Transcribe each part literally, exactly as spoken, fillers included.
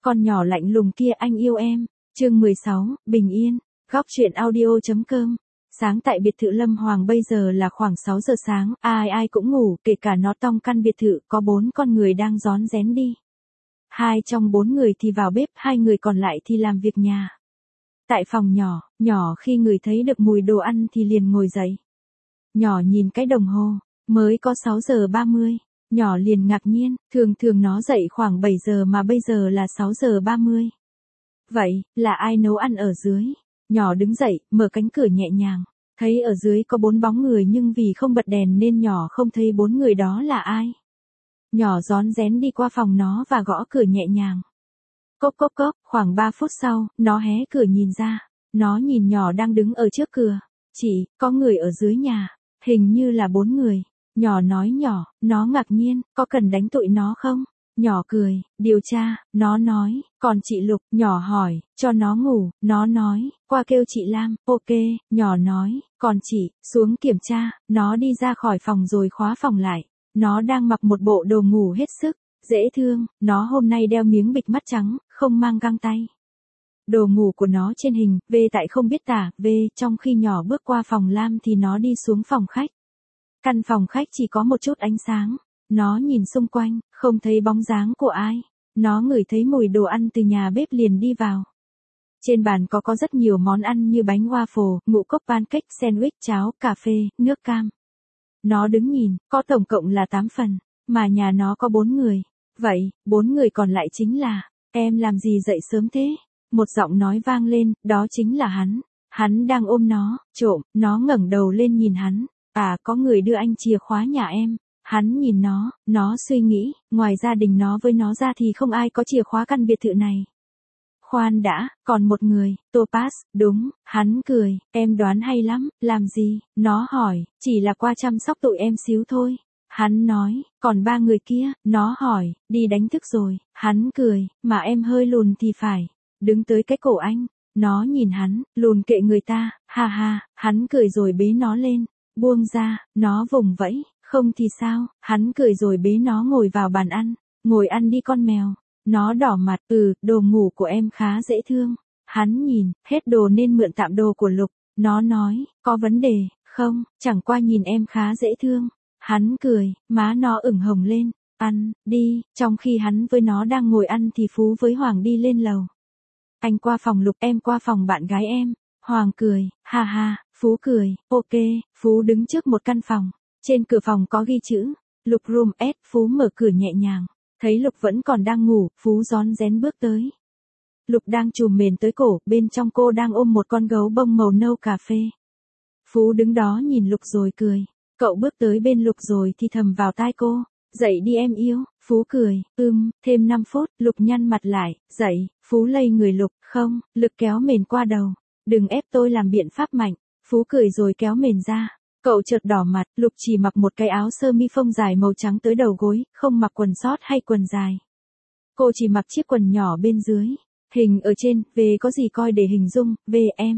Con nhỏ lạnh lùng kia anh yêu em. Chương mười sáu, Bình Yên. Góc truyện audio.com. Sáng tại biệt thự Lâm Hoàng bây giờ là khoảng sáu giờ sáng, ai ai cũng ngủ, kể cả nó tong căn biệt thự có bốn con người đang rón rén đi. Hai trong bốn người thì vào bếp, hai người còn lại thì làm việc nhà. Tại phòng nhỏ, nhỏ khi người thấy được mùi đồ ăn thì liền ngồi dậy. Nhỏ nhìn cái đồng hồ, mới có sáu giờ ba mươi. Nhỏ liền ngạc nhiên, thường thường nó dậy khoảng bảy giờ mà bây giờ là sáu giờ ba mươi. Vậy, là ai nấu ăn ở dưới? Nhỏ đứng dậy, mở cánh cửa nhẹ nhàng. Thấy ở dưới có bốn bóng người nhưng vì không bật đèn nên nhỏ không thấy bốn người đó là ai. Nhỏ rón rén đi qua phòng nó và gõ cửa nhẹ nhàng. Cốc cốc cốc, khoảng ba phút sau, nó hé cửa nhìn ra. Nó nhìn nhỏ đang đứng ở trước cửa. Chị, có người ở dưới nhà. Hình như là bốn người. Nhỏ nói nhỏ, nó ngạc nhiên, có cần đánh tụi nó không? Nhỏ cười, điều tra, nó nói, còn chị Lục, nhỏ hỏi, cho nó ngủ, nó nói, qua kêu chị Lam, ok, nhỏ nói, còn chị, xuống kiểm tra, nó đi ra khỏi phòng rồi khóa phòng lại. Nó đang mặc một bộ đồ ngủ hết sức, dễ thương, nó hôm nay đeo miếng bịt mắt trắng, không mang găng tay. Đồ ngủ của nó trên hình, V tại không biết tả, V, trong khi nhỏ bước qua phòng Lam thì nó đi xuống phòng khách. Căn phòng khách chỉ có một chút ánh sáng. Nó nhìn xung quanh, không thấy bóng dáng của ai. Nó ngửi thấy mùi đồ ăn từ nhà bếp liền đi vào. Trên bàn có có rất nhiều món ăn như bánh waffle, ngũ cốc pancake, sandwich, cháo, cà phê, nước cam. Nó đứng nhìn, có tổng cộng là tám phần, mà nhà nó có bốn người. Vậy, bốn người còn lại chính là, em làm gì dậy sớm thế? Một giọng nói vang lên, đó chính là hắn. Hắn đang ôm nó, trộm, nó ngẩng đầu lên nhìn hắn. À, có người đưa anh chìa khóa nhà em. Hắn nhìn nó, nó suy nghĩ, ngoài gia đình nó với nó ra thì không ai có chìa khóa căn biệt thự này. Khoan đã, còn một người, Topaz, đúng, hắn cười, em đoán hay lắm, làm gì? Nó hỏi, chỉ là qua chăm sóc tụi em xíu thôi. Hắn nói, còn ba người kia, nó hỏi, đi đánh thức rồi, hắn cười, mà em hơi lùn thì phải, đứng tới cái cổ anh. Nó nhìn hắn, lùn kệ người ta, ha ha, hắn cười rồi bế nó lên, buông ra, nó vùng vẫy. Không thì sao, hắn cười rồi bế nó ngồi vào bàn ăn, ngồi ăn đi con mèo. Nó đỏ mặt, ừ, đồ ngủ của em khá dễ thương. Hắn nhìn, hết đồ nên mượn tạm đồ của Lục. Nó nói, có vấn đề, không, chẳng qua nhìn em khá dễ thương. Hắn cười, má nó ửng hồng lên, ăn, đi, trong khi hắn với nó đang ngồi ăn thì Phú với Hoàng đi lên lầu. Anh qua phòng Lục, em qua phòng bạn gái em. Hoàng cười, ha ha, Phú cười, ok, Phú đứng trước một căn phòng. Trên cửa phòng có ghi chữ, Lục room S, Phú mở cửa nhẹ nhàng, thấy Lục vẫn còn đang ngủ, Phú rón rén bước tới. Lục đang trùm mền tới cổ, bên trong cô đang ôm một con gấu bông màu nâu cà phê. Phú đứng đó nhìn Lục rồi cười, cậu bước tới bên Lục rồi thì thầm vào tai cô, dậy đi em yêu, Phú cười, ưm, thêm năm phút, Lục nhăn mặt lại, dậy, Phú lay người Lục, không, Lực kéo mền qua đầu, đừng ép tôi làm biện pháp mạnh, Phú cười rồi kéo mền ra. Cậu chợt đỏ mặt, Lục chỉ mặc một cái áo sơ mi phông dài màu trắng tới đầu gối, không mặc quần sót hay quần dài. Cô chỉ mặc chiếc quần nhỏ bên dưới. Hình ở trên, về có gì coi để hình dung, về em.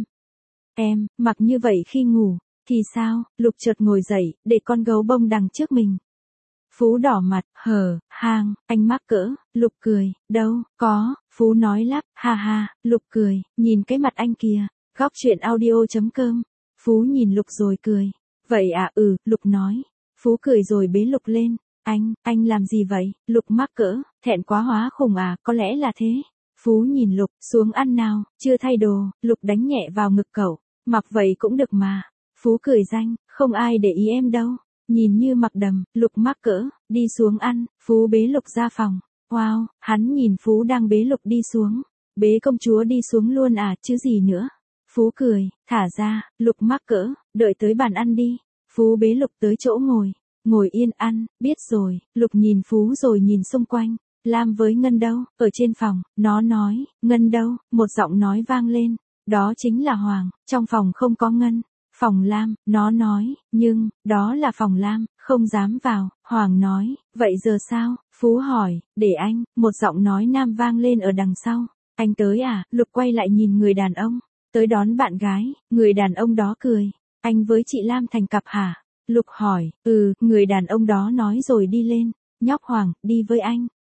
Em, mặc như vậy khi ngủ, thì sao? Lục chợt ngồi dậy, để con gấu bông đằng trước mình. Phú đỏ mặt, hờ, hang, anh mắc cỡ, Lục cười, đâu, có, Phú nói lắp, ha ha, Lục cười, nhìn cái mặt anh kìa, góc truyện audio.com. Phú nhìn Lục rồi cười. Vậy à, ừ, Lục nói. Phú cười rồi bế Lục lên. Anh, anh làm gì vậy? Lục mắc cỡ, thẹn quá hóa khủng à, có lẽ là thế. Phú nhìn Lục, xuống ăn nào, chưa thay đồ, Lục đánh nhẹ vào ngực cậu. Mặc vậy cũng được mà. Phú cười danh, không ai để ý em đâu. Nhìn như mặc đầm, Lục mắc cỡ, đi xuống ăn, Phú bế Lục ra phòng. Wow, hắn nhìn Phú đang bế Lục đi xuống. Bế công chúa đi xuống luôn à, chứ gì nữa. Phú cười, thả ra, Lục mắc cỡ, đợi tới bàn ăn đi. Phú bế Lục tới chỗ ngồi, ngồi yên ăn, biết rồi, Lục nhìn Phú rồi nhìn xung quanh. Lam với Ngân đâu, ở trên phòng, nó nói, Ngân đâu, một giọng nói vang lên, đó chính là Hoàng, trong phòng không có Ngân. Phòng Lam, nó nói, nhưng, đó là phòng Lam, không dám vào, Hoàng nói, vậy giờ sao, Phú hỏi, để anh, một giọng nói nam vang lên ở đằng sau, anh tới à, Lục quay lại nhìn người đàn ông. Tới đón bạn gái, người đàn ông đó cười, anh với chị Lam thành cặp hả? Lục hỏi, ừ, người đàn ông đó nói rồi đi lên, nhóc Hoàng, đi với anh,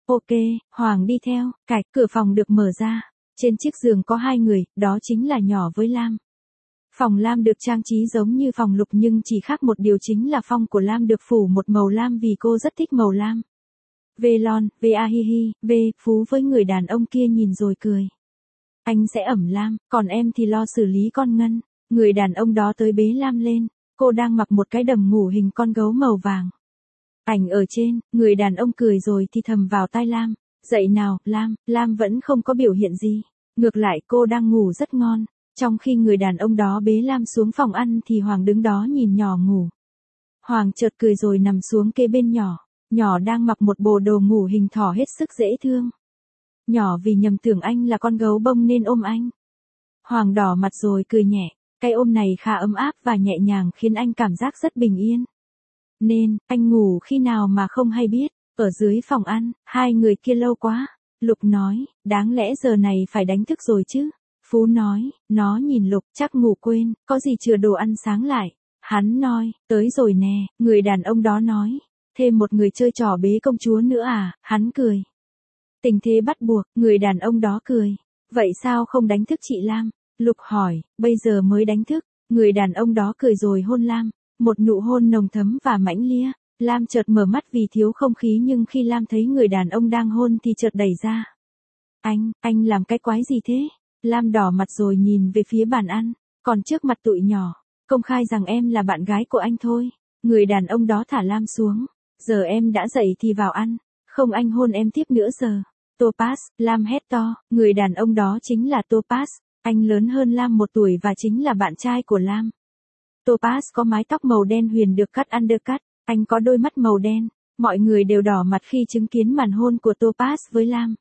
ok, Hoàng đi theo, cạch, cửa phòng được mở ra. Trên chiếc giường có hai người, đó chính là nhỏ với Lam. Phòng Lam được trang trí giống như phòng Lục nhưng chỉ khác một điều chính là phòng của Lam được phủ một màu lam vì cô rất thích màu lam. Vê lon, vê a hi hi, vê, Phú với người đàn ông kia nhìn rồi cười. Anh sẽ ẩm Lam, còn em thì lo xử lý con Ngân. Người đàn ông đó tới bế Lam lên, cô đang mặc một cái đầm ngủ hình con gấu màu vàng. Ảnh ở trên, người đàn ông cười rồi thì thầm vào tai Lam. Dậy nào, Lam, Lam vẫn không có biểu hiện gì. Ngược lại cô đang ngủ rất ngon. Trong khi người đàn ông đó bế Lam xuống phòng ăn thì Hoàng đứng đó nhìn nhỏ ngủ. Hoàng chợt cười rồi nằm xuống kế bên nhỏ. Nhỏ đang mặc một bộ đồ ngủ hình thỏ hết sức dễ thương. Nhỏ vì nhầm tưởng anh là con gấu bông nên ôm anh. Hoàng đỏ mặt rồi cười nhẹ. Cái ôm này khá ấm áp và nhẹ nhàng khiến anh cảm giác rất bình yên. Nên, anh ngủ khi nào mà không hay biết. Ở dưới phòng ăn, hai người kia lâu quá. Lục nói, đáng lẽ giờ này phải đánh thức rồi chứ. Phú nói, nó nhìn Lục chắc ngủ quên, có gì chừa đồ ăn sáng lại. Hắn nói, tới rồi nè, người đàn ông đó nói. Thêm một người chơi trò bế công chúa nữa à, hắn cười. Tình thế bắt buộc, người đàn ông đó cười. Vậy sao không đánh thức chị Lam? Lục hỏi, bây giờ mới đánh thức. Người đàn ông đó cười rồi hôn Lam. Một nụ hôn nồng thấm và mãnh lia. Lam chợt mở mắt vì thiếu không khí nhưng khi Lam thấy người đàn ông đang hôn thì chợt đẩy ra. Anh, anh làm cái quái gì thế? Lam đỏ mặt rồi nhìn về phía bàn ăn. Còn trước mặt tụi nhỏ, công khai rằng em là bạn gái của anh thôi. Người đàn ông đó thả Lam xuống. Giờ em đã dậy thì vào ăn. Không anh hôn em tiếp nữa giờ. Topaz, Lam hét to, người đàn ông đó chính là Topaz. Anh lớn hơn Lam một tuổi và chính là bạn trai của Lam. Topaz có mái tóc màu đen huyền được cắt undercut. Anh có đôi mắt màu đen. Mọi người đều đỏ mặt khi chứng kiến màn hôn của Topaz với Lam.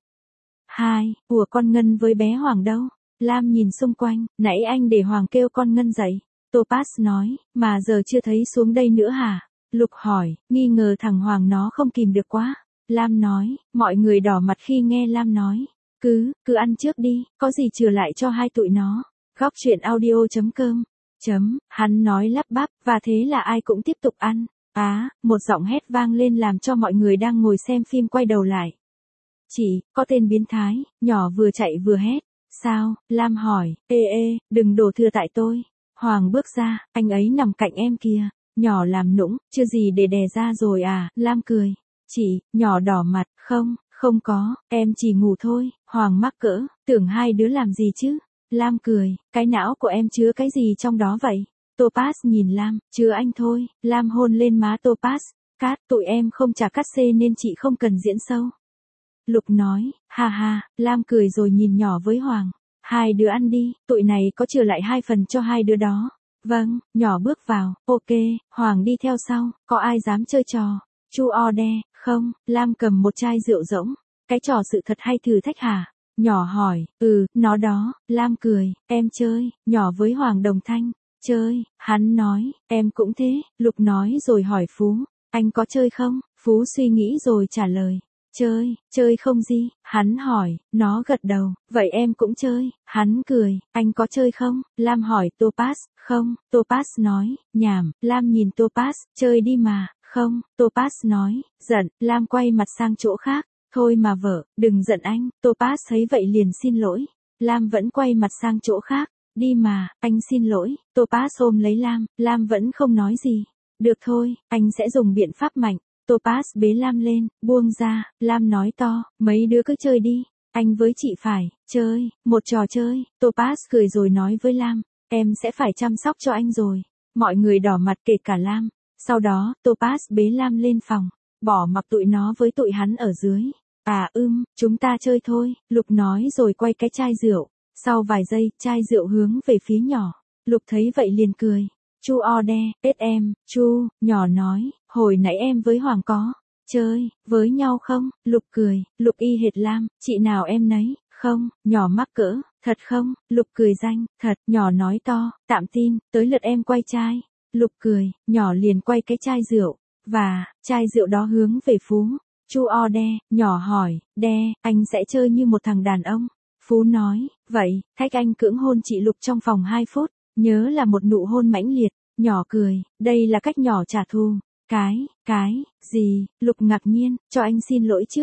Hai, của con Ngân với bé Hoàng đâu? Lam nhìn xung quanh, nãy anh để Hoàng kêu con Ngân dậy. Topaz nói, mà giờ chưa thấy xuống đây nữa hả? Lục hỏi, nghi ngờ thằng Hoàng nó không kìm được quá. Lam nói, mọi người đỏ mặt khi nghe Lam nói. Cứ, cứ ăn trước đi, có gì chừa lại cho hai tụi nó. Góc truyện audio chấm com. Chấm, hắn nói lắp bắp, và thế là ai cũng tiếp tục ăn. Á, à, một giọng hét vang lên làm cho mọi người đang ngồi xem phim quay đầu lại. Chị, có tên biến thái, nhỏ vừa chạy vừa hét. Sao, Lam hỏi, ê ê, đừng đổ thừa tại tôi. Hoàng bước ra, anh ấy nằm cạnh em kìa. Nhỏ làm nũng, chưa gì để đè ra rồi à, Lam cười. Chị, nhỏ đỏ mặt, không, không có, em chỉ ngủ thôi. Hoàng mắc cỡ, tưởng hai đứa làm gì chứ. Lam cười, cái não của em chứa cái gì trong đó vậy? Topaz nhìn Lam, chứa anh thôi. Lam hôn lên má Topaz. Cát, tụi em không trả cát xê nên chị không cần diễn sâu. Lục nói, ha ha, Lam cười rồi nhìn nhỏ với Hoàng. Hai đứa ăn đi, tụi này có chừa lại hai phần cho hai đứa đó. Vâng, nhỏ bước vào, ok, Hoàng đi theo sau, có ai dám chơi trò? Chu order, không, Lam cầm một chai rượu rỗng. Cái trò sự thật hay thử thách hả? Nhỏ hỏi, ừ, nó đó. Lam cười, em chơi, nhỏ với Hoàng đồng thanh. Chơi, hắn nói, em cũng thế. Lục nói rồi hỏi Phú, anh có chơi không? Phú suy nghĩ rồi trả lời. Chơi, chơi không gì? Hắn hỏi, nó gật đầu, vậy em cũng chơi. Hắn cười, anh có chơi không? Lam hỏi Topaz, không. Topaz nói, nhảm. Lam nhìn Topaz, chơi đi mà. Không. Topaz nói, giận. Lam quay mặt sang chỗ khác. Thôi mà vợ, đừng giận anh. Topaz thấy vậy liền xin lỗi. Lam vẫn quay mặt sang chỗ khác. Đi mà, anh xin lỗi. Topaz ôm lấy Lam. Lam vẫn không nói gì. Được thôi, anh sẽ dùng biện pháp mạnh. Topaz bế Lam lên, buông ra. Lam nói to, mấy đứa cứ chơi đi. Anh với chị phải, chơi, một trò chơi. Topaz cười rồi nói với Lam, em sẽ phải chăm sóc cho anh rồi. Mọi người đỏ mặt kể cả Lam. Sau đó, Topaz bế Lam lên phòng. Bỏ mặc tụi nó với tụi hắn ở dưới. À ưm, chúng ta chơi thôi. Lục nói rồi quay cái chai rượu. Sau vài giây, chai rượu hướng về phía nhỏ. Lục thấy vậy liền cười. Chu order, ết em, Chu, nhỏ nói, hồi nãy em với Hoàng có chơi với nhau không? Lục cười, Lục y hệt Lam, chị nào em nấy, không, nhỏ mắc cỡ, thật không? Lục cười danh, thật, nhỏ nói to, tạm tin, tới lượt em quay chai. Lục cười, nhỏ liền quay cái chai rượu, và, chai rượu đó hướng về Phú. Chu order, nhỏ hỏi, đe, anh sẽ chơi như một thằng đàn ông. Phú nói, vậy, thách anh cưỡng hôn chị Lục trong vòng hai phút. Nhớ là một nụ hôn mãnh liệt. Nhỏ cười, đây là cách nhỏ trả thù. Cái, cái, gì? Lục ngạc nhiên, cho anh xin lỗi trước.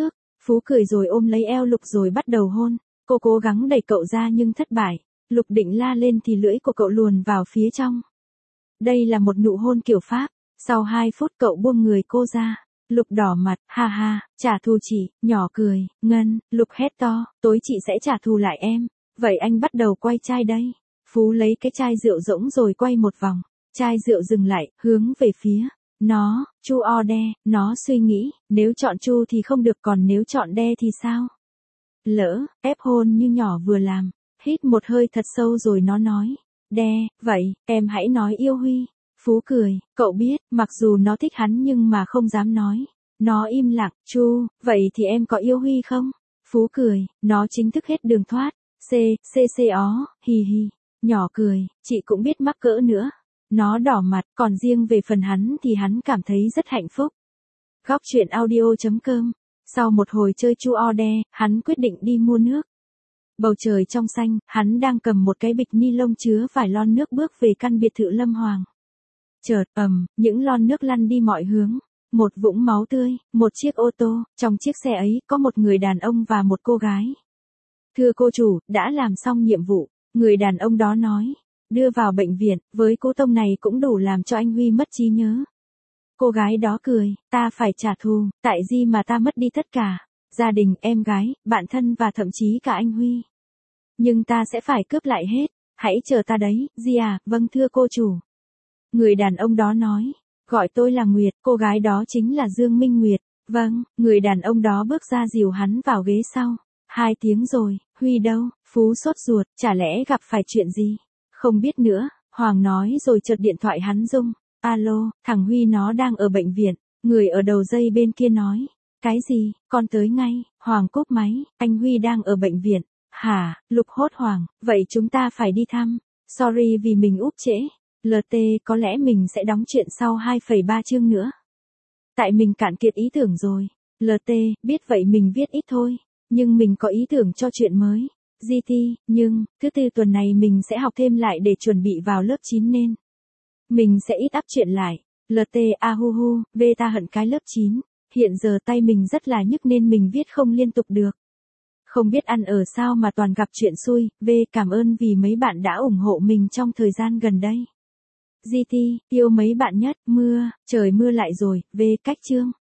Phú cười rồi ôm lấy eo Lục rồi bắt đầu hôn. Cô cố gắng đẩy cậu ra nhưng thất bại. Lục định la lên thì lưỡi của cậu luồn vào phía trong. Đây là một nụ hôn kiểu Pháp. Sau hai phút cậu buông người cô ra. Lục đỏ mặt, ha ha, trả thù chị, nhỏ cười, Ngân, Lục hét to, tối chị sẽ trả thù lại em. Vậy anh bắt đầu quay chai đây. Phú lấy cái chai rượu rỗng rồi quay một vòng. Chai rượu dừng lại, hướng về phía. Nó, Chu o đe, nó suy nghĩ, nếu chọn Chu thì không được còn nếu chọn đe thì sao? Lỡ, ép hôn như nhỏ vừa làm. Hít một hơi thật sâu rồi nó nói. Đe, vậy, em hãy nói yêu Huy. Phú cười, cậu biết, mặc dù nó thích hắn nhưng mà không dám nói. Nó im lặng, Chu, vậy thì em có yêu Huy không? Phú cười, nó chính thức hết đường thoát. C, C C ó, hì hì. Nhỏ cười, chị cũng biết mắc cỡ nữa. Nó đỏ mặt, còn riêng về phần hắn thì hắn cảm thấy rất hạnh phúc. Góc truyện audio.com. Sau một hồi chơi Chu o đe, hắn quyết định đi mua nước. Bầu trời trong xanh, hắn đang cầm một cái bịch ni lông chứa vài lon nước bước về căn biệt thự Lâm Hoàng. Chợt, ầm, những lon nước lăn đi mọi hướng. Một vũng máu tươi, một chiếc ô tô, trong chiếc xe ấy có một người đàn ông và một cô gái. Thưa cô chủ, đã làm xong nhiệm vụ, người đàn ông đó nói. Đưa vào bệnh viện, với cú tông này cũng đủ làm cho anh Huy mất trí nhớ. Cô gái đó cười, ta phải trả thù, tại gì mà ta mất đi tất cả, gia đình, em gái, bạn thân và thậm chí cả anh Huy. Nhưng ta sẽ phải cướp lại hết, hãy chờ ta đấy, Di à, vâng thưa cô chủ. Người đàn ông đó nói, gọi tôi là Nguyệt, cô gái đó chính là Dương Minh Nguyệt, vâng, người đàn ông đó bước ra dìu hắn vào ghế sau. Hai tiếng rồi, Huy đâu, Phú sốt ruột, chả lẽ gặp phải chuyện gì? Không biết nữa, Hoàng nói rồi chợt điện thoại hắn rung. Alo, thằng Huy nó đang ở bệnh viện. Người ở đầu dây bên kia nói. Cái gì, con tới ngay. Hoàng cúp máy, anh Huy đang ở bệnh viện. Hả, Lục hốt hoảng, vậy chúng ta phải đi thăm. Sorry vì mình úp trễ. lờ tê, có lẽ mình sẽ đóng chuyện sau hai phẩy ba chương nữa. Tại mình cạn kiệt ý tưởng rồi. lờ tê, biết vậy mình viết ít thôi. Nhưng mình có ý tưởng cho chuyện mới. giê tê, nhưng, thứ tư tuần này mình sẽ học thêm lại để chuẩn bị vào lớp chín nên. Mình sẽ ít áp chuyện lại. lờ tê a hu hu, V ta hận cái lớp chín. Hiện giờ tay mình rất là nhức nên mình viết không liên tục được. Không biết ăn ở sao mà toàn gặp chuyện xui. V cảm ơn vì mấy bạn đã ủng hộ mình trong thời gian gần đây. giê tê, yêu mấy bạn nhất, mưa, trời mưa lại rồi, V cách chương.